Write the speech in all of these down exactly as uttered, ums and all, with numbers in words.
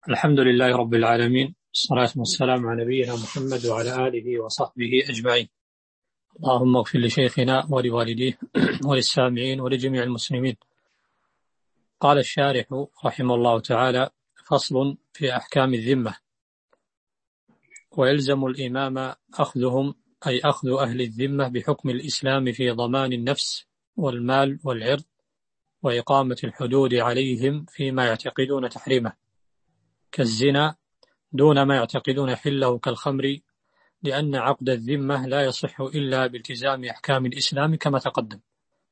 الحمد لله رب العالمين، الصلاة والسلام على نبينا محمد وعلى آله وصحبه أجمعين. اللهم اغفر لشيخنا ولوالديه وللسامعين ولجميع المسلمين. قال الشارح رحمه الله تعالى: فصل في أحكام الذمة. ويلزم الإمام أخذهم، أي أخذ أهل الذمة بحكم الإسلام في ضمان النفس والمال والعرض، وإقامة الحدود عليهم فيما يعتقدون تحريمه كالزنا دون ما يعتقدون حله كالخمر، لأن عقد الذمة لا يصح إلا بالتزام أحكام الإسلام كما تقدم.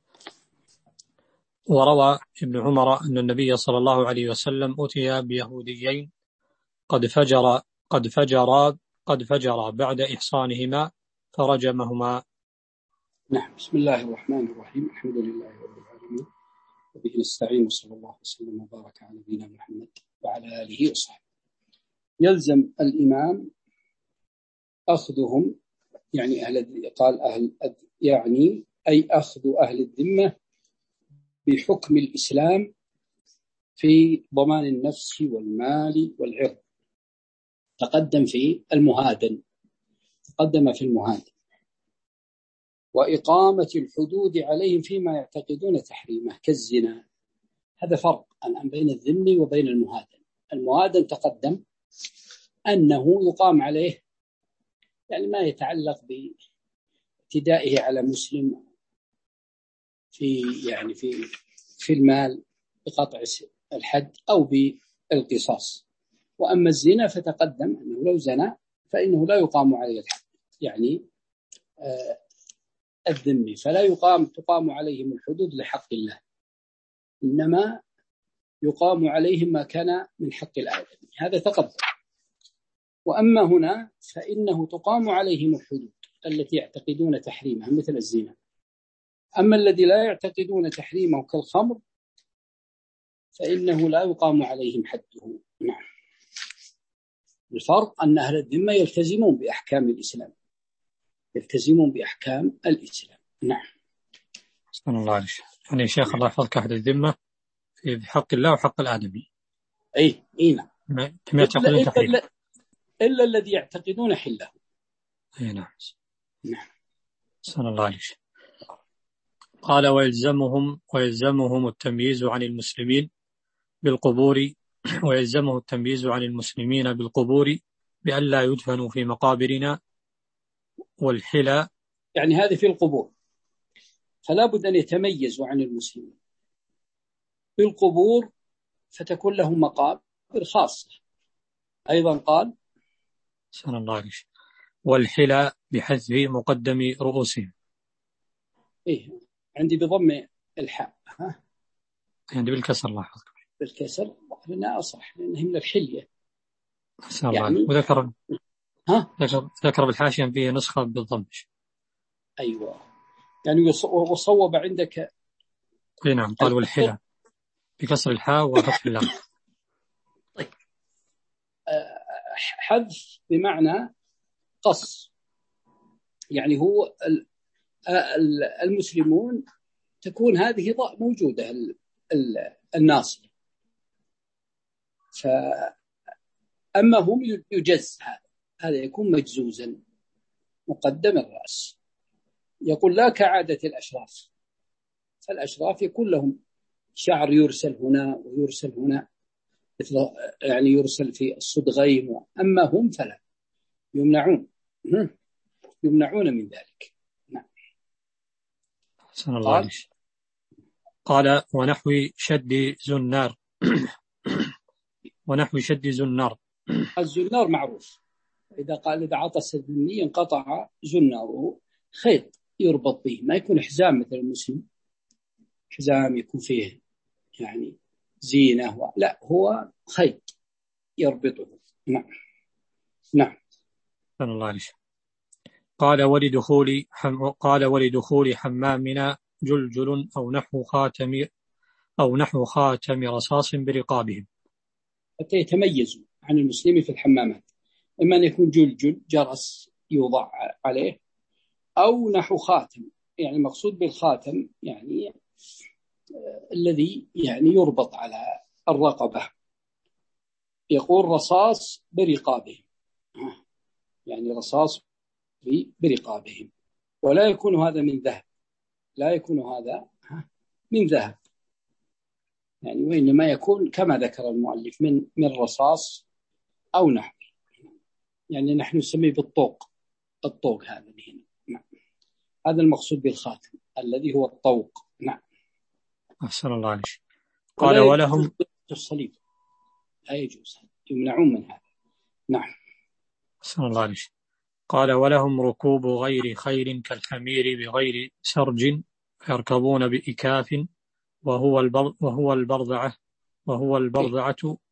وروى ابن عمر أن النبي صلى الله عليه وسلم أتي بيهوديين قد فجر قد فجرا قد فجرا بعد إحصانهما فرجمهما. نعم. بسم الله الرحمن الرحيم. الحمد لله رب العالمين، وبه نستعين، وصلى الله وسلم وبارك على نبينا محمد وعلى آله وصحبه. يلزم الإمام أخذهم، يعني أهل قال أهل يعني أي أخذ أهل الذمة بحكم الإسلام في ضمان النفس والمال والعرض. تقدم في المهادن تقدم في المهادن وإقامة الحدود عليهم فيما يعتقدون تحريمه كالزنا. هذا فرق الآن بين الذمي وبين المهادن. المهادن تقدم أنه يقام عليه يعني ما يتعلق باعتدائه على مسلم في يعني في في المال بقطع الحد أو بالقصاص. وأما الزنا فتقدم أنه لو زنا فإنه لا يقام عليه الحد، يعني آه الذمي فلا يقام تقام عليهم الحدود لحق الله، إنما يقام عليهم ما كان من حق الآدمي. هذا تقدم. وأما هنا فإنه تقام عليهم الحدود التي يعتقدون تحريمها مثل الزنا. أما الذي لا يعتقدون تحريمه كالخمر فإنه لا يقام عليهم حده. نعم. الفرق أن أهل الذمة يلتزمون بأحكام الإسلام يلتزمون بأحكام الإسلام. نعم. بسم الله عليك. يعني يا شيخ الله يحفظك، أهل الذمة في حق الله وحق الآدمي. أي إيه نعم. كما يعتقدون تحريمه إلا الذي يعتقدون حله. أي نعم. نعم. بسم الله عليك. قال: ويلزمهم ويلزمهم التمييز عن المسلمين بالقبور ويلزمه التمييز عن المسلمين بالقبور بألا يدفنوا في مقابرنا والحلى، يعني هذه في القبور، فلا بد أن يتميزوا عن المسلمين بالقبور فتكون لهم مقابر خاصة. أيضا قال سبحان الله عليك: والحلى بحذف مقدم رؤوسهم. إيه عندي بضم الحاء، ها عندي بالكسر. الله يحفظك. بالكسر لأنها أصح، لأنها من الحلية يعني. وذكر ها ذكر ذكر بالحاشية فيه نسخة بالضم. أيوة، يعني وصوب عندك. اي نعم. قال والحلى بكسر الحاء وفتح اللام. طيب، حذف بمعنى قص، يعني هو المسلمون تكون هذه ضاء موجودة الناصية، فأما هم يجز هذا هذا يكون مجزوزا مقدم الرأس. يقول لا كعادة الأشراف، فالأشراف يكون لهم شعر يرسل هنا ويرسل هنا، مثل يعني يرسل في الصدغين. أما هم فلا، يمنعون يمنعون من ذلك. نعم. قال قال ونحو شد زنار ونحو شد زنار. الزنار معروف، إذا قال إذا عطس الذمي انقطع زناره، خيط يربط به، ما يكون حزام مثل المسلم، حزام يكون فيه يعني زينة، لا هو خيط يربطه. نعم. نعم. الله عليه. قال ولدخول حم... قال ولدخول حمامنا جلجل أو نحو خاتم أو نحو خاتم رصاص برقابهم، حتى يتميزوا عن المسلمين في الحمامات، إما أن يكون جلجل جرس يوضع عليه، أو نحو خاتم، يعني مقصود بالخاتم يعني آه الذي يعني يربط على الرقبة. يقول رصاص برقابهم، يعني رصاص برقابهم، ولا يكون هذا من ذهب، لا يكون هذا من ذهب، يعني وإنما يكون كما ذكر المؤلف من من رصاص أو نحو، يعني نحن نسميه بالطوق، الطوق هذا هنا. نعم. هذا المقصود بالخاتم الذي هو الطوق. نعم. أحسن الله عليك. قال ولهم الصليب لا يجوز، يمنعون من هذا. نعم. أحسن الله عليك. قال ولهم ركوب غير خيل كالحمير بغير سرج يركبون بإكاف وهو البر وهو البرذعة وهو البرذعة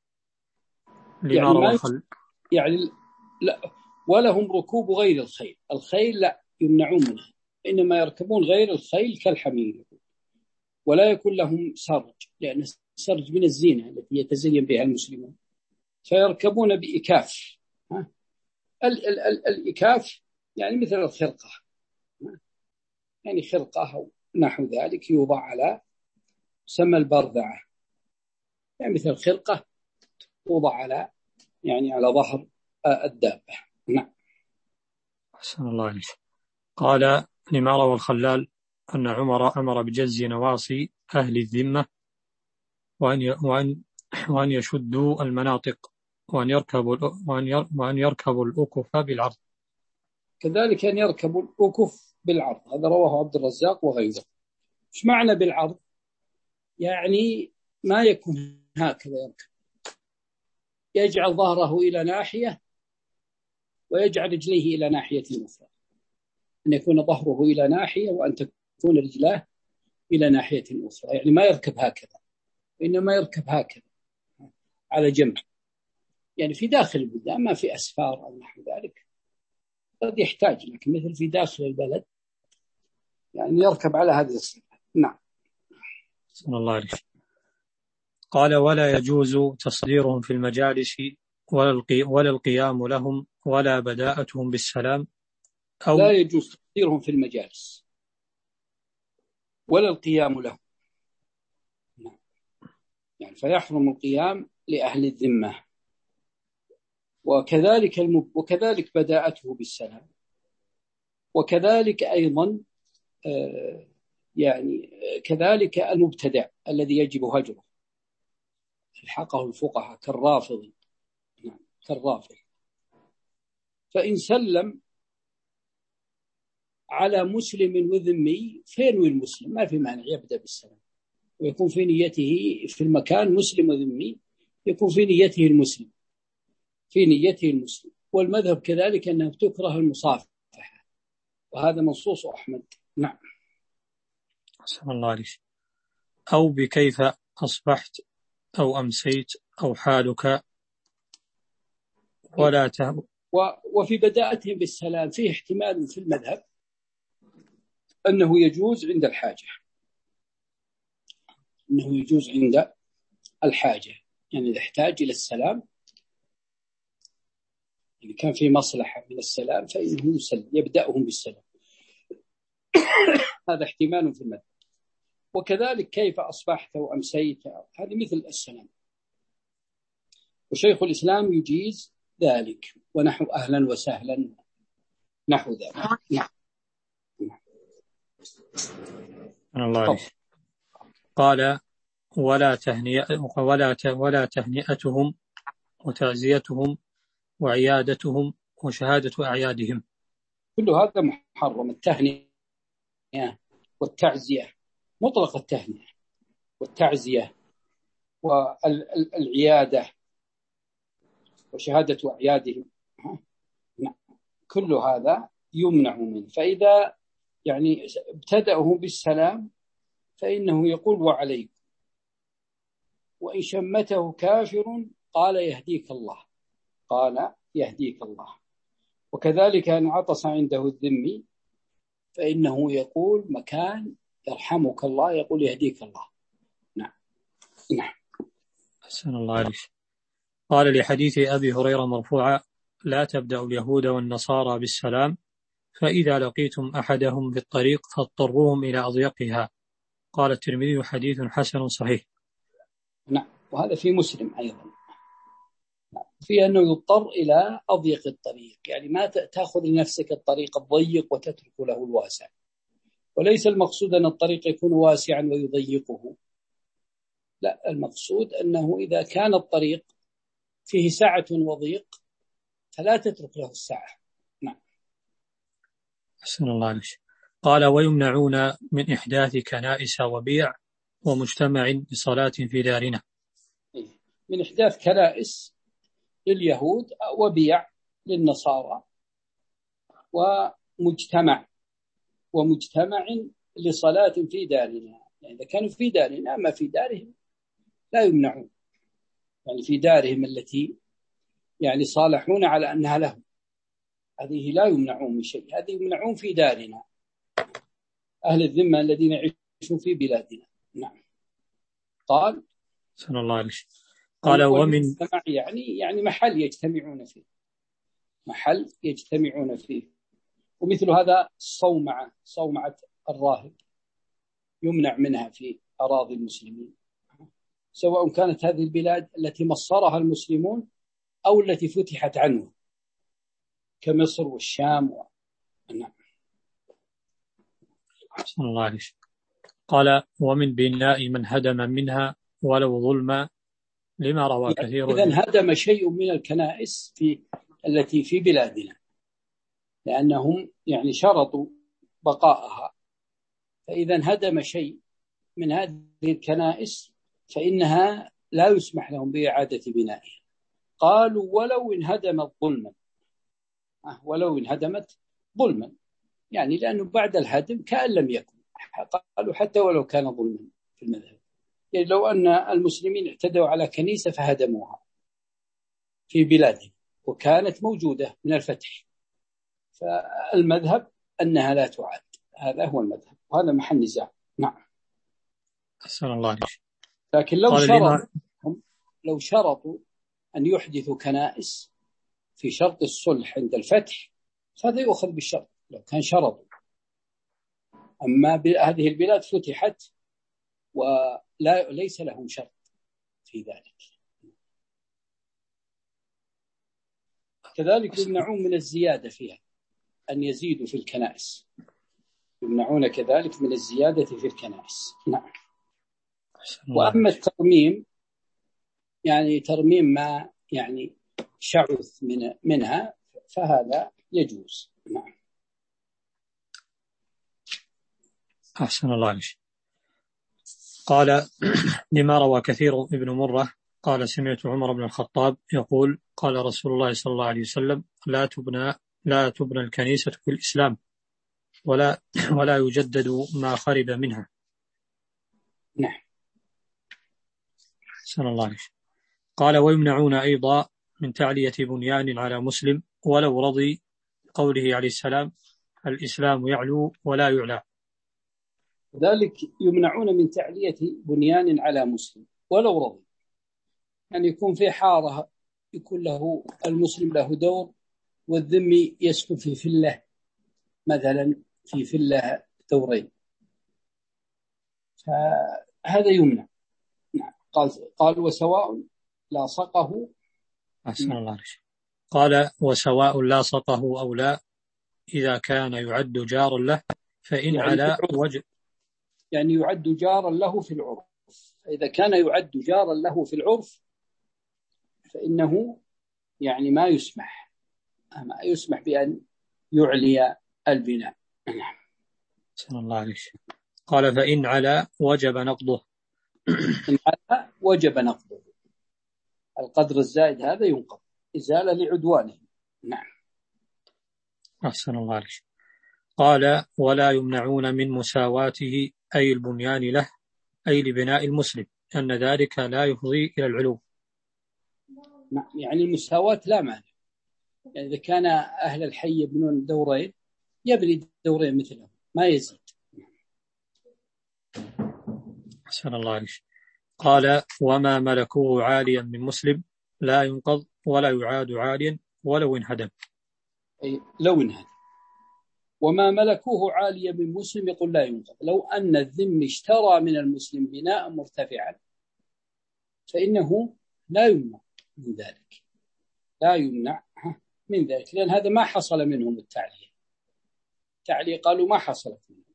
لما يعني روى الخل يعني لا، ولهم ركوب غير الخيل، الخيل لا يمنعون منها، إنما يركبون غير الخيل كالحمير، ولا يكون لهم سرج، لأن السرج من الزينة التي يتزين بها المسلمون، فيركبون بإكاف. ها؟ ال ال ال الإكاف يعني مثل الخرقة، يعني خرقة أو نحو ذلك يوضع على سمى البرذعة، يعني مثل الخرقة توضع على يعني على ظهر الدابة. نعم. أحسن الله عليك. قال لما روى الخلال أن عمر أمر بجز نواصي أهل الذمة وأن وأن وأن يشدوا المناطق وأن يركبوا وأن وأن يركبوا الأكف بالعرض. كذلك أن يركبوا الأكف بالعرض، هذا رواه عبد الرزاق وغيره. إيش معنى بالعرض؟ يعني ما يكون هكذا يركب، يجعل ظهره إلى ناحية ويجعل رجليه إلى ناحية أخرى، أن يكون ظهره إلى ناحية وأن تكون رجلاه إلى ناحية أخرى، يعني ما يركب هكذا، وإنما يركب هكذا على جنب، يعني في داخل البلدان، ما في أسفار أو نحو ذلك قد يحتاج، لكن مثل في داخل البلد يعني يركب على هذه الصفة. نعم. صلى الله عليه. قال ولا يجوز تصديرهم في المجالس ولا القيام لهم ولا بداءتهم بالسلام، أو لا يجوز تصديرهم في المجالس ولا القيام لهم. نعم. يعني فيحرم القيام لأهل الذمة، وكذلك المب... وكذلك بداءته بالسلام، وكذلك أيضا آه يعني كذلك المبتدع الذي يجب هجره، الحقه الفقهاء كالرافض. نعم. كالرافض، فإن سلم على مسلم وذمي فينوي المسلم، ما في مانع يبدأ بالسلام، ويكون في نيته في المكان مسلم وذمي، يكون في نيته المسلم، في نيته المسلم. والمذهب كذلك أنها تكره المصافحة، وهذا منصوص أحمد. نعم. أحسن الله عليك. أو بكيف أصبحت أو أمسيت أو حالك ولا ته... وفي بداءتهم بالسلام فيه احتمال في المذهب أنه يجوز عند الحاجة، أنه يجوز عند الحاجة، يعني إذا احتاج إلى السلام، إذا كان في مصلحة من السلام فإنه يسلم، يبدأهم بالسلام. هذا احتمال في المذهب. وكذلك كيف أصبحت وأمسيت، هذه مثل السلام، وشيخ الإسلام يجيز ذلك، ونحو أهلا وسهلا نحو ذلك. نعم. الله عليك. قال ولا تهنئ ولا ولا تهنئتهم وتعزيتهم وعيادتهم وشهادة أعيادهم، كل هذا محرم. التهنئة والتعزية، مطلق التهنئة والتعزية والعيادة وشهادة أعيادهم، كل هذا يمنع منه. فإذا يعني ابتدأه بالسلام فإنه يقول وعليكم، وإن شمته كافر قال يهديك الله، قال يهديك الله. وكذلك أن عطس عنده الذمي فإنه يقول مكان يرحمك الله، يقول يهديك الله. نعم. نعم. أحسن الله عليك. قال لحديث أبي هريرة مرفوعا لا تبدأ اليهود والنصارى بالسلام، فإذا لقيتم أحدهم في الطريق فاضطروهم إلى أضيقها. قال الترمذي حديث حسن صحيح. نعم. وهذا في مسلم أيضا، في أنه يضطر إلى أضيق الطريق، يعني ما تأخذ لنفسك الطريق الضيق وتترك له الواسع، وليس المقصود أن الطريق يكون واسعا ويضيقه، لا، المقصود أنه إذا كان الطريق فيه سعة وضيق فلا تترك له السعة. نعم. أحسن الله عليك. قال ويمنعون من إحداث كنائس وبيع ومجتمع لصلاة في دارنا. من إحداث كنائس لليهود وبيع للنصارى ومجتمع ومجتمع لصلاة في دارنا، يعني إذا كانوا في دارنا، أما في دارهم لا يمنعون، يعني في دارهم التي يعني صالحون على أنها لهم، هذه لا يمنعون من شيء، هذه يمنعون في دارنا، أهل الذمة الذين يعيشون في بلادنا. نعم. قال صلى الله عليه وسلم قال ومن يعني يعني محل يجتمعون فيه، محل يجتمعون فيه. ومثل هذا الصومعة، صومعة الراهب يمنع منها في أراضي المسلمين، سواء كانت هذه البلاد التي مصرها المسلمون أو التي فتحت عنه كمصر والشام و... نعم. صلى الله عليه وسلم قال ومن بناء من هدم منها ولو ظلما، لما روى يعني كثير. إذن هدم شيء من الكنائس في التي في بلادنا لأنهم يعني شرطوا بقائها، فإذا هدم شيء من هذه الكنائس فإنها لا يسمح لهم بإعادة بنائها. قالوا ولو انهدمت ظلما، ولو انهدمت ظلما، يعني لأنه بعد الهدم كأن لم يكن، قالوا حتى ولو كان ظلما في المذهب، يعني لو أن المسلمين اعتدوا على كنيسة فهدموها في بلادهم وكانت موجودة من الفتح، فالمذهب أنها لا تعاد، هذا هو المذهب وهذا محل نزاع. نعم. أحسن الله عليك. لكن لو شرطوا لو شرطوا أن يحدثوا كنائس في شرط الصلح عند الفتح فهذا يؤخذ بالشرط لو كان شرطوا، أما هذه البلاد فتحت ولا ليس لهم شرط في ذلك. كذلك يمنعون من الزيادة فيها، أن يزيدوا في الكنائس، يمنعون كذلك من الزيادة في الكنائس. نعم. وأما الترميم يعني ترميم ما يعني شعث من منها فهذا يجوز. نعم. أحسن الله عليك. قال لما روى كثير ابن مرة قال سمعت عمر بن الخطاب يقول قال رسول الله صلى الله عليه وسلم لا تبنى لا تبنى الكنيسة في الإسلام ولا ولا يجدد ما خرب منها. نعم. صلى الله عليه. قال ويمنعون أيضا من تعلية بنيان على مسلم ولو رضي، قوله عليه السلام الإسلام يعلو ولا يعلى. ذلك يمنعون من تعلية بنيان على مسلم ولو رضي، يعني يكون في حارة يكون له المسلم له دور والذمي يسكن في فلة مثلا، في فلة دورين، فهذا يمنع. نعم. قال قال وسواء لاصقه. أحسن الله عليك. قال وسواء لاصقه أو لا إذا كان يعد جارا له فإن يعني على وجه يعني يعد جارا له في العرف، إذا كان يعد جارا له في العرف فإنه يعني ما يسمح ما يسمح بأن يعلي البناء. نعم. صلى الله عليه. قال فإن على وجب نقضه. إن على وجب نقضه، القدر الزائد هذا ينقض إزالة لعدوانه. نعم. أحسن الله عليه. قال ولا يمنعون من مساواته أي البنيان له أي لبناء المسلم أن ذلك لا يفضي إلى العلو. نعم. يعني المساواة لا مانع، يعني إذا كان أهل الحي يبنون دورين يبني دورين مثلهم ما يزيد. أحسن الله عليه. قال وما ملكوه عاليا من مسلم لا ينقض ولا يعاد عاليا ولو انهدم. أي لو انهدم. وما ملكوه عاليا من مسلم يقول لا ينقض، لو أن الذم اشترى من المسلم بناء مرتفعا فإنه لا يمنع من ذلك، لا يمنع من ذلك، لأن هذا ما حصل منهم التعليق. التعليق قالوا ما حصلت منهم،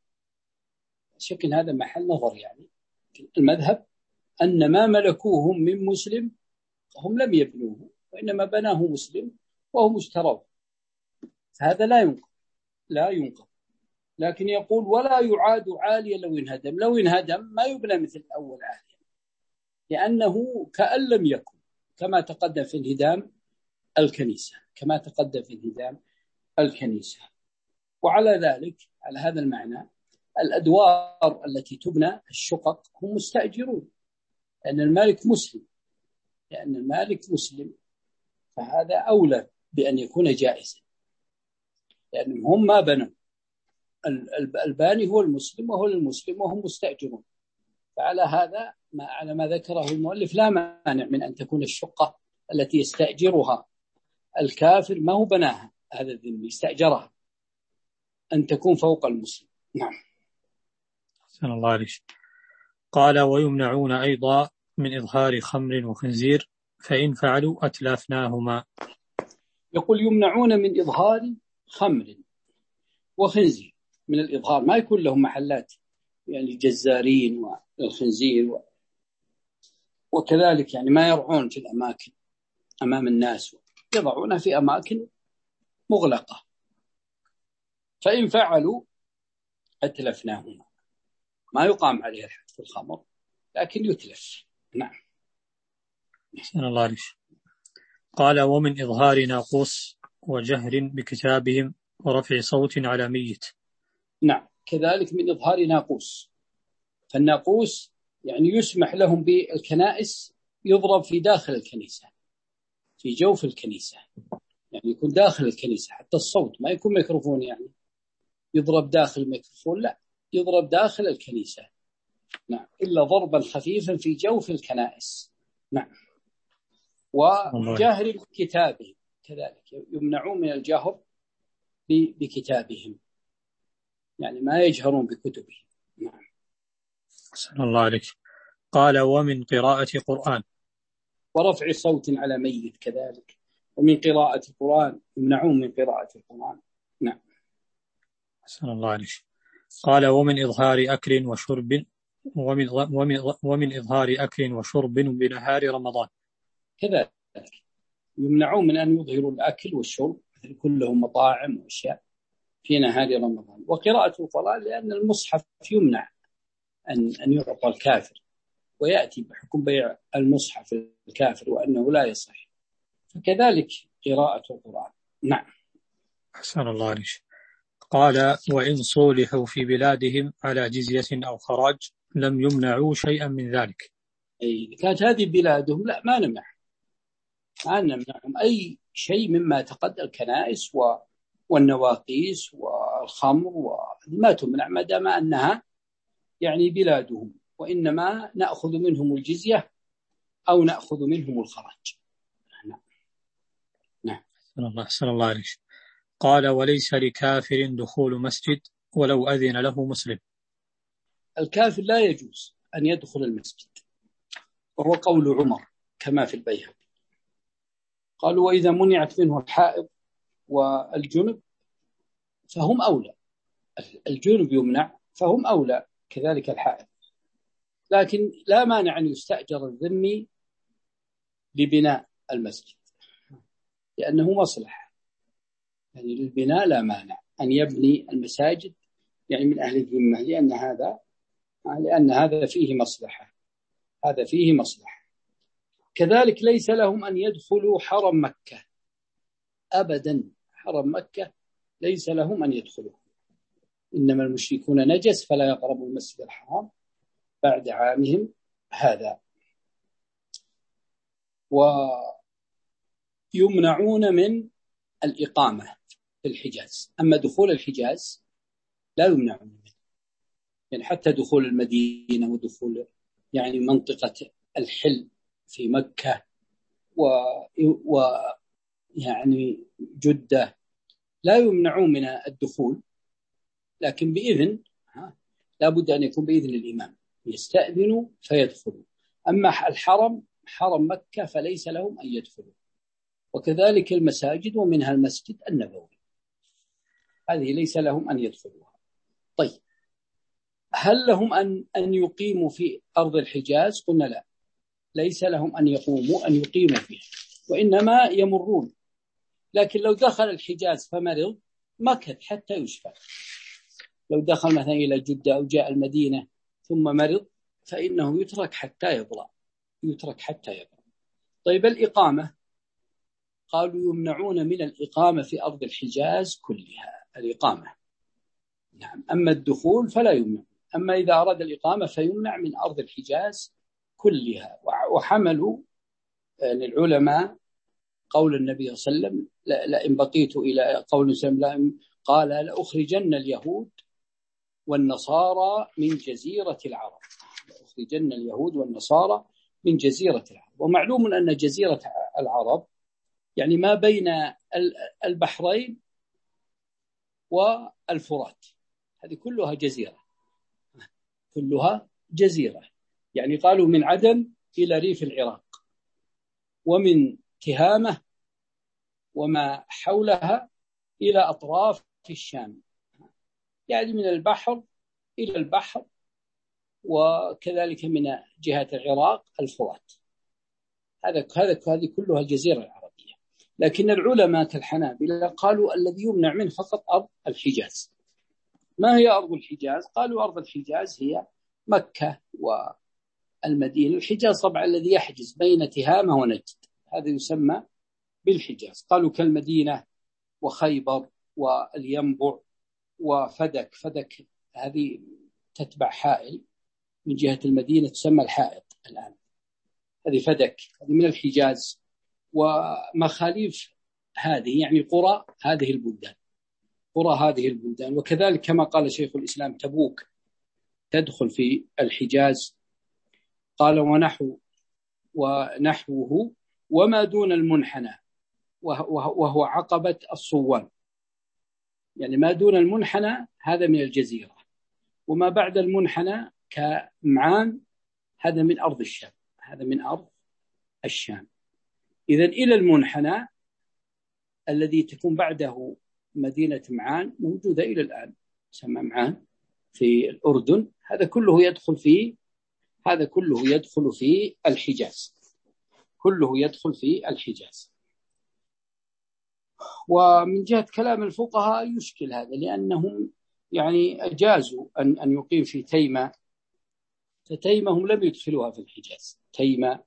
شكل هذا محل نظر. يعني المذهب أن ما ملكوهم من مسلم هم لم يبنوه، وإنما بناه مسلم وهم اشتروه، فهذا لا ينقض لا ينقض. لكن يقول ولا يعاد عاليا لو انهدم. لو انهدم ما يبنى مثل الأول عاليا، لأنه كأن لم يكن، كما تقدم في انهدام الكنيسة كما تقدم في انهدام الكنيسة. وعلى ذلك، على هذا المعنى، الأدوار التي تبنى الشقق هم مستأجرون، لأن المالك مسلم لأن المالك مسلم فهذا أولى بأن يكون جائزا، لأنهم هم ما بنوا. الباني هو المسلم وهو المسلم وهم مستأجرون. فعلى هذا ما على ما ذكره المؤلف لا مانع من أن تكون الشقة التي يستأجرها الكافر ما هو بناها، هذا الذمي استأجرها، أن تكون فوق المسلم. نعم. أحسن الله عليك. قال ويمنعون أيضا من إظهار خمر وخنزير، فإن فعلوا أتلافناهما. يقول يمنعون من إظهار خمر وخنزير. من الإظهار ما يكون لهم محلات، يعني الجزارين والخنزير و... وكذلك يعني ما يرعون في الأماكن أمام الناس، يضعونها في أماكن مغلقة. فإن فعلوا أتلفناهما، ما يقام عليه الحد في الخمر لكن يتلف. نعم. أحسن الله عليك. قال ومن إظهار ناقوس وجهر بكتابهم ورفع صوت على ميت. نعم، كذلك من إظهار ناقوس. فالناقوس يعني يسمح لهم بالكنائس يضرب في داخل الكنيسة، في جوف الكنيسة، يعني يكون داخل الكنيسة، حتى الصوت ما يكون ميكروفون يعني يضرب داخل الميكروفون، لا، يضرب داخل الكنيسة. نعم، إلا ضربا خفيفا في جوف الكنائس. نعم. وجهر بكتابهم كذلك، يمنعون من الجهر بكتابهم، يعني ما يجهرون بكتبهم. نعم. أحسن الله عليك. قال ومن قراءة قرآن. ورفع صوت على ميت كذلك، ومن قراءة القرآن يمنعون من قراءة القرآن. نعم. أحسن الله عليك. قال ومن إظهار أكل وشرب ومن, ومن, ومن إظهار أكل وشرب بنهار رمضان كذلك يمنعون من أن يظهروا الأكل والشرب كلهم مطاعم وأشياء في نهار رمضان. وقراءة القرآن لأن المصحف يمنع أن أن يعطى الكافر، ويأتي بحكم بيع المصحف الكافر وأنه لا يصح، فكذلك قراءة القرآن. نعم. أحسن الله عليك. قال وإن صولحوا في بلادهم على جزية أو خراج لم يمنعوا شيئا من ذلك. أي كانت هذه بلادهم لا ما نمنع ما نمنعهم أي شيء مما تقدم الكنائس والنواقيس والخمر وما تمنع ما دام أنها يعني بلادهم، وإنما نأخذ منهم الجزية أو نأخذ منهم الخراج. نعم. نعم. أحسن الله عليك. قال وليس لكافر دخول مسجد ولو أذن له مسلم. الكافر لا يجوز أن يدخل المسجد، وهو قول عمر كما في البيهقي. قالوا وإذا منعت منه الحائض والجنب فهم أولى. الجنب يمنع فهم أولى، كذلك الحائض. لكن لا مانع أن يستأجر الذمي لبناء المسجد لأنه مصلحة، يعني للبناء لا مانع أن يبني المساجد يعني من أهل الذمة، لأن هذا لأن هذا فيه مصلحة هذا فيه مصلحة. كذلك ليس لهم أن يدخلوا حرم مكة أبدا. حرم مكة ليس لهم أن يدخلوا، إنما المشركون نجس فلا يقربوا المسجد الحرام بعد عامهم هذا. ويمنعون من الإقامة في الحجاز، أما دخول الحجاز لا يمنعون منه، يعني حتى دخول المدينة ودخول يعني منطقة الحل في مكة ويعني جدة لا يمنعون من الدخول، لكن بإذن، لا بد أن يكون بإذن الإمام، يستأذنوا فيدخلوا. أما الحرم حرم مكة فليس لهم أن يدخلوا. وكذلك المساجد ومنها المسجد النبوي، هذه ليس لهم أن يدخلوها. طيب هل لهم أن أن يقيموا في أرض الحجاز؟ قلنا لا، ليس لهم أن يقوموا أن يقيموا فيها، وإنما يمرون. لكن لو دخل الحجاز فمرض مكث حتى يشفى. لو دخل مثلا إلى جدة أو جاء المدينة ثم مرض فإنه يترك حتى يبرأ، يترك حتى يبرأ. طيب الإقامة، قالوا يمنعون من الإقامة في أرض الحجاز كلها، الإقامة نعم، أما الدخول فلا يمنع. أما إذا أراد الإقامة فيمنع من أرض الحجاز كلها. وحملوا للعلماء قول النبي صلى الله عليه وسلم لئن بقيت إلى قول سلم قال لأخرجن اليهود والنصارى من جزيرة العرب، لأخرجن اليهود والنصارى من جزيرة العرب. ومعلوم أن جزيرة العرب يعني ما بين البحرين والفرات، هذه كلها جزيرة، كلها جزيرة. يعني قالوا من عدن إلى ريف العراق، ومن تهامة وما حولها إلى أطراف الشام، يعني من البحر إلى البحر، وكذلك من جهة العراق الفرات. هذا هذا هذه كلها الجزيرة العربية. لكن العلماء كالحنابلة قالوا الذي يمنع منه فقط أرض الحجاز. ما هي أرض الحجاز؟ قالوا أرض الحجاز هي مكة والمدينة. الحجاز طبعا الذي يحجز بين تهامة ونجد، هذا يسمى بالحجاز. قالوا كالمدينة وخيبر والينبع وفدك. فدك هذه تتبع حائل من جهة المدينة تسمى الحائط الآن، هذه فدك، هذه من الحجاز. ومخاليف هذه يعني قرى هذه البلدان، قرى هذه البلدان. وكذلك كما قال شيخ الإسلام تبوك تدخل في الحجاز. قال ونحو ونحوه وما دون المنحنى، وهو عقبة الصوان، يعني ما دون المنحنى هذا من الجزيرة، وما بعد المنحنى كمعان هذا من أرض الشام، هذا من أرض الشام. إذن إلى المنحنى الذي تكون بعده مدينة معان موجودة إلى الآن، تسمى معان في الأردن، هذا كله يدخل في هذا كله يدخل في الحجاز، كله يدخل في الحجاز. ومن جهة كلام الفقهاء يشكل هذا، لأنهم يعني أجازوا أن أن يقيم في تيمة، فتيمة هم لم يدخلوها في الحجاز تيمة،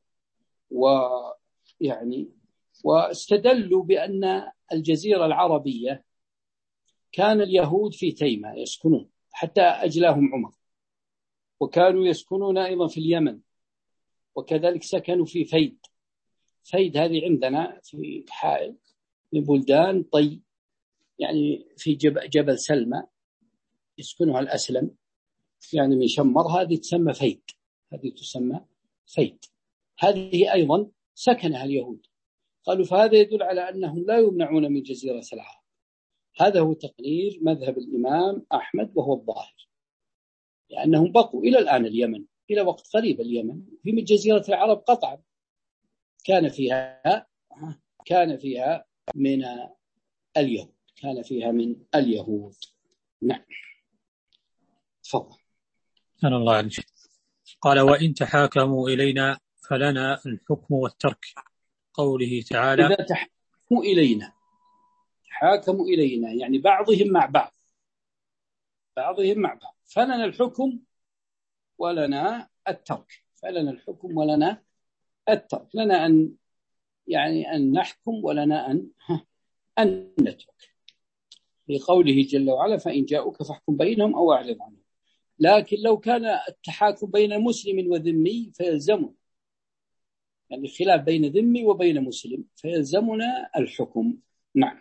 ويعني واستدلوا بأن الجزيرة العربية كان اليهود في تيمة يسكنون حتى أجلاهم عمر، وكانوا يسكنون أيضا في اليمن، وكذلك سكنوا في فيد. فيد هذه عندنا في حائل من بلدان طي، يعني في جبل, جبل سلمى يسكنها الأسلم، يعني من شمر، هذه تسمى فيد، هذه تسمى فيد، هذه أيضا سكنها اليهود. قالوا فهذا يدل على أنهم لا يمنعون من جزيرة العرب. هذا هو تقرير مذهب الإمام أحمد وهو الظاهر، لأنهم بقوا إلى الآن اليمن، إلى وقت قريب اليمن في من جزيرة العرب قطعا كان فيها كان فيها من اليهود، كان فيها من اليهود. نعم تفضل. أنا الله عليك. قال وإن تحاكموا إلينا فلنا الحكم والترك، قوله تعالى إذا تحاكموا إلينا، تحاكموا إلينا يعني بعضهم مع بعض، بعضهم مع بعض، فلنا الحكم ولنا الترك، فلنا الحكم ولنا الترك، لنا أن يعني أن نحكم ولنا أن أن نترك، لقوله جل وعلا فإن جاءوك فاحكم بينهم أو أعرض عنهم. لكن لو كان التحاكم بين مسلم وذمي فيلزمنا، يعني خلاف بين ذمي وبين مسلم فيلزمنا الحكم. نعم.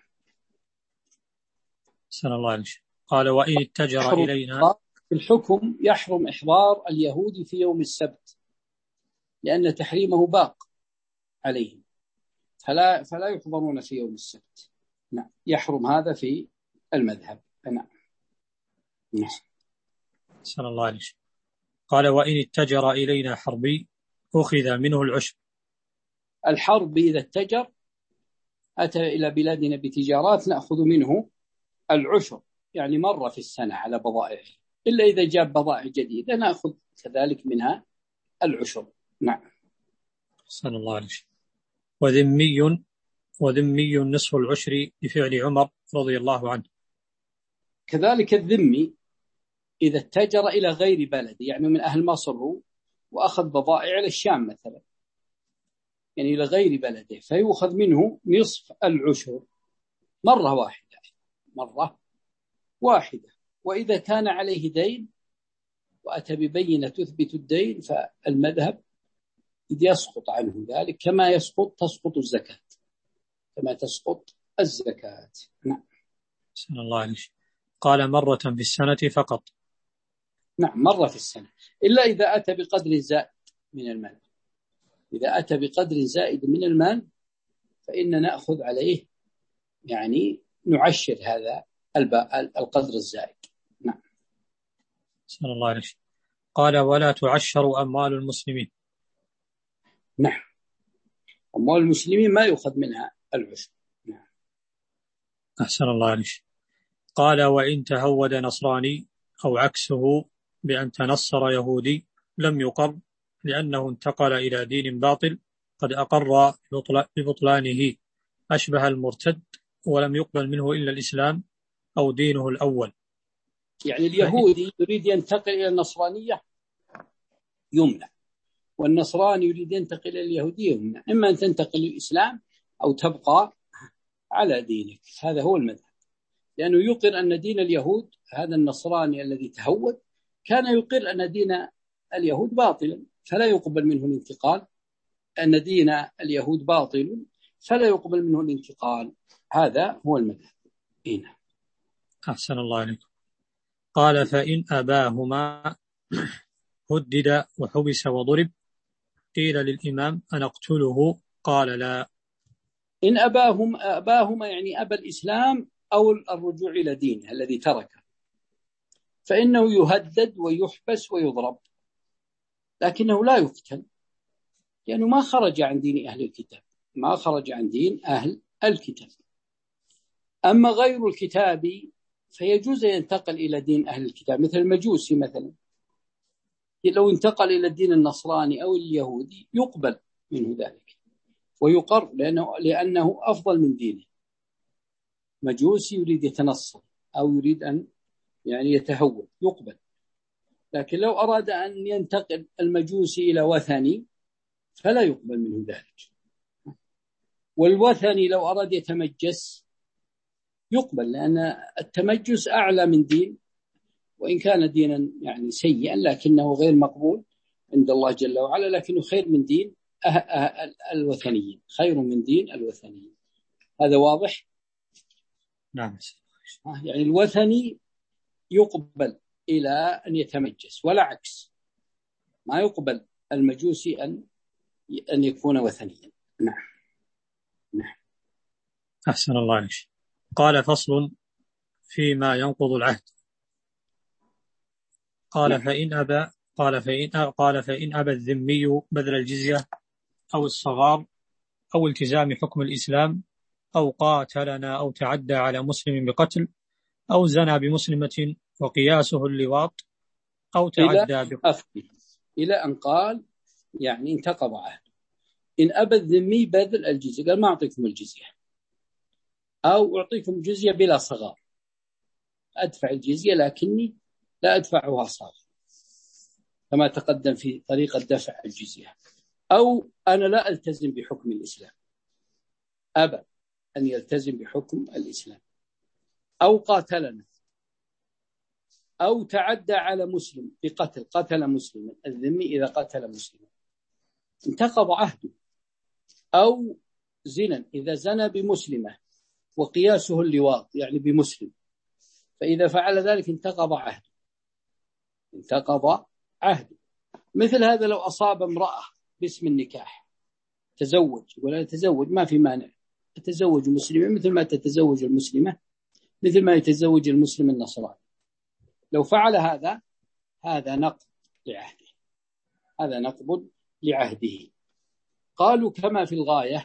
سلام الله عليك. قال وإن اتجر إلينا، الحكم يحرم إحضار اليهود في يوم السبت لأن تحريمه باق عليهم، فلا فلا يحضرون في يوم السبت. نعم يحرم هذا في المذهب. نعم. نعم. سلام الله عليك. قال وإن اتجر إلينا حربي أخذ منه العشر. الحرب إذا اتجر أتى إلى بلادنا بتجارات نأخذ منه العشر، يعني مرة في السنة على بضائعه، إلا إذا جاب بضائع جديدة نأخذ كذلك منها العشر. نعم. صلى الله عليه وسلم. وذمي وذمي نصف العشر بفعل عمر رضي الله عنه. كذلك الذمي إذا اتجر إلى غير بلد، يعني من أهل مصر هو وأخذ بضائع إلى الشام مثلا، يعني إلى غير بلده، فيؤخذ منه نصف العشر مرة واحدة مرة واحدة. وإذا كان عليه دين وأتى ببينة تثبت الدين فالمذهب يسقط عنه ذلك كما يسقط تسقط الزكاة كما تسقط الزكاة. نعم. صلى الله عليه وسلم. قال مرة في السنة فقط. نعم، مرة في السنة، إلا إذا أتى بقدر زائد من المال. إذا أتى بقدر زائد من المال فإن نأخذ عليه، يعني نعشر هذا القدر الزائد. نعم. صلى الله عليه وسلم. قال ولا تعشر أموال المسلمين. نعم، أموال المسلمين ما يؤخذ منها العشر. نعم. أحسن الله عليه. قال وإن تهود نصراني أو عكسه بأن تنصر يهودي لم يقر، لأنه انتقل إلى دين باطل قد أقر ببطلانه، أشبه المرتد ولم يقبل منه إلا الإسلام أو دينه الأول. يعني اليهودي يريد ينتقل إلى النصرانية يمنع، والنصراني يريد ينتقل إلى اليهودية يمنع، إما أن تنتقل للإسلام أو تبقى على دينك. هذا هو المذهب، لأنه يقر أن دين اليهود، هذا النصراني الذي تهود كان يقر أن دين اليهود باطل فلا يقبل منه الانتقال، أن دين اليهود باطل فلا يقبل منه الانتقال. هذا هو المذهب. هنا. أحسن الله عليكم. قال فإن أباهما هدد وحبس وضرب، قيل للإمام أن أقتله؟ قال لا. إن أباهم أباهما يعني أبا الإسلام أو الرجوع إلى دينه الذي تركه، فإنه يهدد ويحبس ويضرب، لكنه لا يقتل، لأنه ما خرج عن دين أهل الكتاب، ما خرج عن دين أهل الكتاب. أما غير الكتاب فيجوز ينتقل إلى دين أهل الكتاب، مثل المجوسي مثلا، لو انتقل إلى الدين النصراني أو اليهودي يقبل منه ذلك ويقر، لأنه, لأنه أفضل من دينه. مجوسي يريد يتنصر أو يريد أن يعني يتهود يقبل، لكن لو أراد أن ينتقل المجوسي إلى وثني فلا يقبل منه ذلك. والوثني لو أراد يتمجس يقبل، لأن التمجس أعلى من دين، وإن كان دينا يعني سيئا لكنه غير مقبول عند الله جل وعلا، لكنه خير من دين الوثنيين، خير من دين الوثنيين. هذا واضح؟ نعم. يعني الوثني يقبل إلى أن يتمجس، ولا عكس، ما يقبل المجوسي أن أن يكون وثنيا. نعم. نعم. أحسن الله عليك. قال فصل فيما ينقض العهد. قال نعم. فإن أبى قال فإن قال فإن أبى الذمي بذل الجزية أو الصغار أو التزام حكم الإسلام أو قاتلنا أو تعدى على مسلم بقتل أو زنى بمسلمة وقياسه اللواط أو تعدى إلى, إلى أن قال يعني انتقض عهد. إن أبى الذمي بذل الجزية، قال ما أعطيكم الجزية، أو أعطيكم جزية بلا صغار، أدفع الجزية لكني لا أدفعها صغار كما تقدم في طريقة دفع الجزية، أو أنا لا ألتزم بحكم الإسلام، أبى أن يلتزم بحكم الإسلام، أو قاتلنا، أو تعدى على مسلم بقتل، قتل مسلما، الذمي إذا قتل مسلما انتقض عهده، أو زنا إذا زنى بمسلمة وقياسه اللواط يعني بمسلم، فإذا فعل ذلك انتقض عهده انتقض عهده. مثل هذا لو أصاب امرأة باسم النكاح، تزوج ولا تزوج ما في مانع، تتزوج مسلمة مثل ما تتزوج المسلمة، مثل ما يتزوج المسلم النصراني، لو فعل هذا هذا نقض لعهده، هذا نقض لعهده. قالوا كما في الغاية،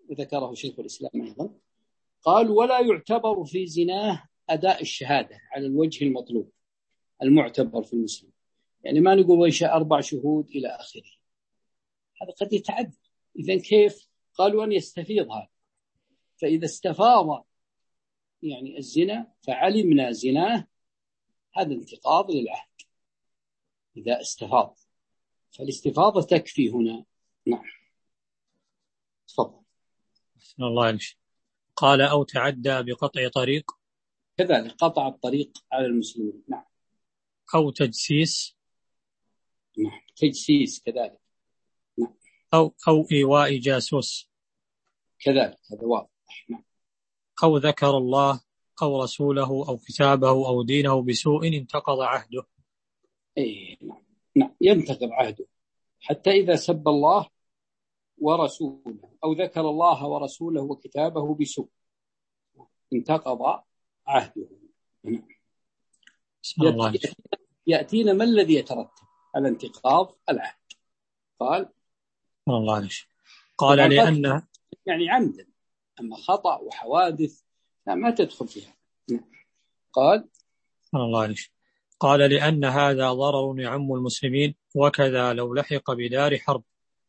وذكره شيخ الإسلام أيضا. قال ولا يعتبر في زناه أداء الشهادة على الوجه المطلوب المعتبر في المسلم، يعني ما نقول ويشاء أربع شهود إلى آخره، هذا قد يتعدى. إذن كيف؟ قالوا أن يستفيض هذا، فإذا استفاض يعني الزنا فعلمنا زناه، هذا انتقاض للعهد إذا استفاض، فالاستفاضة تكفي هنا. نعم تفضل. بسم الله عليك. قال أو تعدى بقطع طريق، كذلك قطع الطريق على المسلمين. نعم. أو تجسيس، نعم تجسيس كذلك. نعم. أو أو إيواء جاسوس كذلك، هذا واضح. نعم. أو ذكر الله أو رسوله أو كتابه أو دينه بسوء انتقض عهده. إيه نعم. نعم ينتقض عهده، حتى إذا سب الله ورسوله أو ذكر الله ورسوله وكتابه بسوء انتقض عهده. نعم. يأتينا, يأتينا ما الذي يترتب على انتقاض العهد. قال الله عليك. قال لأن يعني عمدا، أما خطأ وحوادث لا ما تدخل فيها. قال الله عليك. قال لأن هذا ضرر يعم المسلمين، وكذا لو لحق بدار حرب.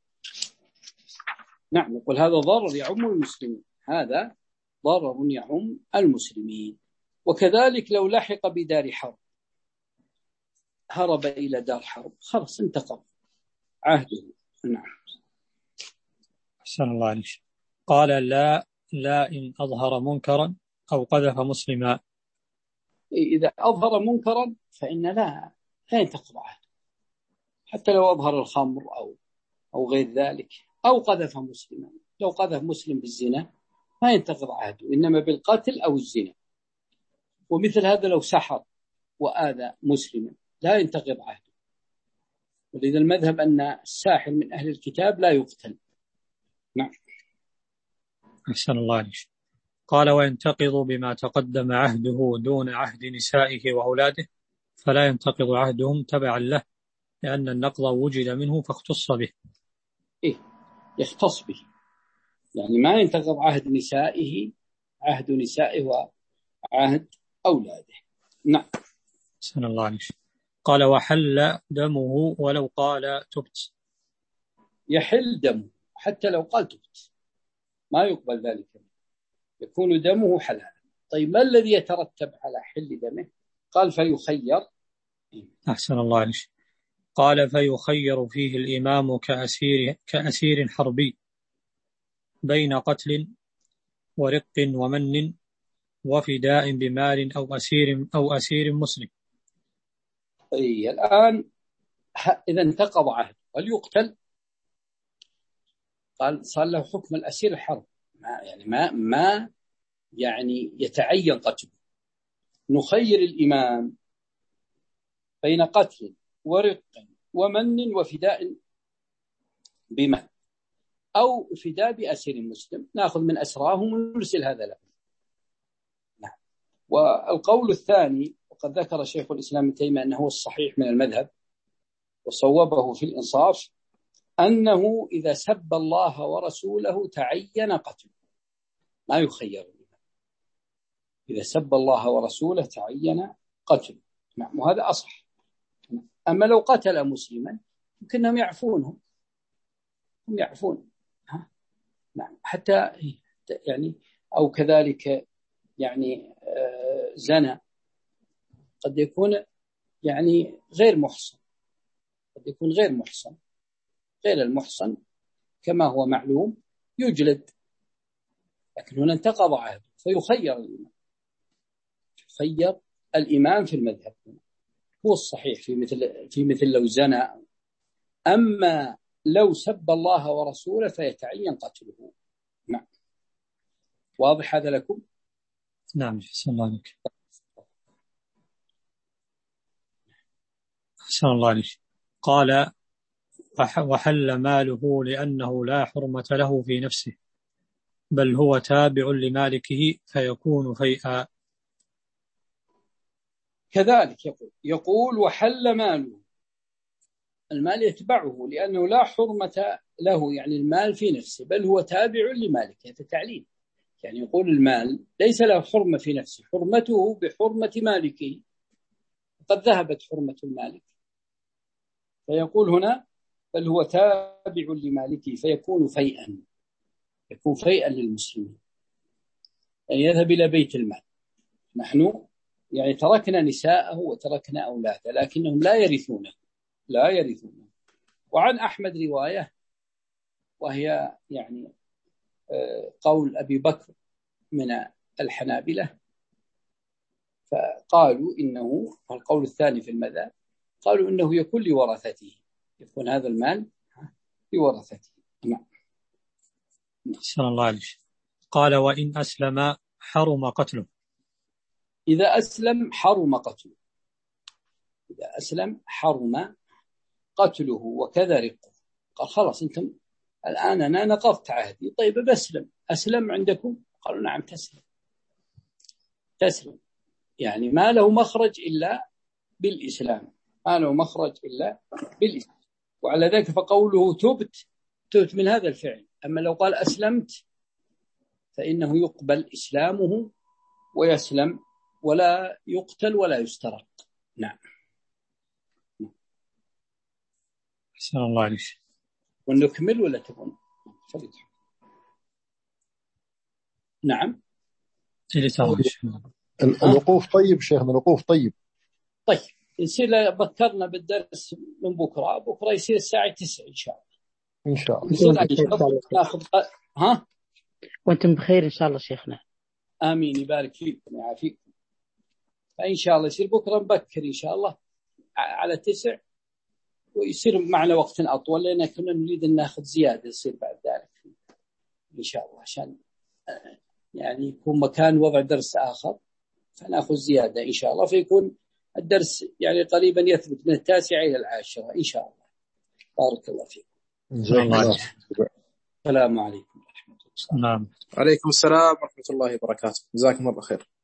نعم نقول هذا ضرر يعم المسلمين، هذا ضرر يعم المسلمين، وكذلك لو لحق بدار حرب، هرب إلى دار حرب، خلاص انتقض عهده. نعم. أحسن الله عليك. قال لا لا إن أظهر منكرا أو قذف مسلما. إذا أظهر منكرا فإن لا لا ينتقض عهده، حتى لو أظهر الخمر أو أو غير ذلك، أو قذف مسلما، لو قذف مسلم بالزنا ما ينتقض عهده، إنما بالقتل أو الزنا. ومثل هذا لو سحر وآذى مسلما لا ينتقض عهده، ولذا المذهب أن الساحر من أهل الكتاب لا يقتل. نعم. أحسن الله عليك. قال وينتقض بما تقدم عهده دون عهد نسائه وأولاده، فلا ينتقض عهدهم تبعا له، لأن النقض وجد منه فاختص به. إيه يختص به، يعني ما ينتقض عهد نسائه عهد نسائه وعهد أولاده. نعم. أحسن الله عليك. قال وحل دمه ولو قال تبت. يحل دمه حتى لو قال تبت، ما يقبل ذلك، يكون دمه حلالا. طيب ما الذي يترتب على حل دمه؟ قال فيخير. أحسن الله عليك. قال فيخير فيه الإمام كأسير, كأسير حربي بين قتل ورق ومن وفداء بمال أو أسير أو أسير مسلم. أي الآن إذا انتقض عهد وليقتل، قال صار له حكم الأسير الحرب، ما يعني ما ما يعني يتعين قتله. نخير الإمام بين قتل ورق ومن وفداء بمال أو فداء بأسير مسلم، نأخذ من أسراهم ونرسل هذا له. نعم. والقول الثاني وقد ذكر شيخ الإسلام ابن تيمية أنه الصحيح من المذهب وصوبه في الإنصاف، أنه إذا سب الله ورسوله تعين قتله، ما يخير الإمام. إذا سب الله ورسوله تعين قتله. نعم. وهذا أصح. أما لو قتل مسلما يمكنهم يعفونهم، هم يعفون. ها؟ نعم. حتى يعني أو كذلك يعني آه زنا قد يكون يعني غير محصن، قد يكون غير محصن، غير المحصن كما هو معلوم يجلد، لكن هنا انتقض عهده فيخير الإمام. يخير الإمام في المذهب هو الصحيح في مثل في مثل لو زنا. أما لو سب الله ورسوله فيتعين قتله. نعم. واضح هذا لكم؟ نعم. أحسن الله عليك. أحسن الله عليك. قال وحل ماله لأنه لا حرمة له في نفسه، بل هو تابع لمالكه فيكون فيئا. كذلك يقول يقول وحل ماله المال يتبعه لأنه لا حرمة له، يعني المال في نفسه، بل هو تابع لمالك. هذا تعليل، يعني يقول المال ليس له حرمة في نفسه، حرمته بحرمة مالكه، قد ذهبت حرمة المالك، فيقول هنا بل هو تابع لمالكه فيكون فيئا، يكون فيئا للمسلمين، يعني يذهب إلى بيت المال. نحن يعني تركنا نساءه وتركنا أولاده لكنهم لا يرثونه، لا يرثونه. وعن أحمد رواية، وهي يعني قول أبي بكر من الحنابلة، فقالوا إنه القول الثاني في المذهب، قالوا إنه يكون لورثته، يكون هذا المال لورثته. نعم. أحسن الله عليك. قال وإن أسلم حرم قتله. إذا أسلم حرم قتله، إذا أسلم حرم قتله وكذا رقه. قال خلاص أنتم الآن أنا نقضت عهدي، طيب بسلم، أسلم عندكم؟ قالوا نعم تسلم، تسلم، يعني ما له مخرج إلا بالإسلام، ما له مخرج إلا بالإسلام. وعلى ذلك فقوله تبت، تبت من هذا الفعل. أما لو قال أسلمت فإنه يقبل إسلامه ويسلم ولا يقتل ولا يسترق. نعم. أحسن الله عليك. ونكمل ولا تبون؟ نعم. الوقوف طيب شيخنا، الوقوف طيب. طيب يصير بكرنا بالدرس من بكرة، بكرة يصير الساعة تسعة إن شاء الله. إن شاء الله. ناخذ ها. وأنتم بخير إن شاء الله شيخنا. آمين، يبارك فيكم ويعافيكم. فإن شاء الله يصير بكرة نبكر إن شاء الله على تسع، ويصير معنا وقت أطول لأن كنا نريد أن ناخذ زيادة يصير بعد ذلك إن شاء الله، عشان يعني يكون مكان وضع درس آخر فنأخذ زيادة إن شاء الله، فيكون الدرس يعني قريبا يثبت من التاسعة إلى العاشرة إن شاء الله. بارك الله فيكم. السلام عليكم ورحمة الله. عليكم السلام ورحمة الله وبركاته. جزاكم الله خير.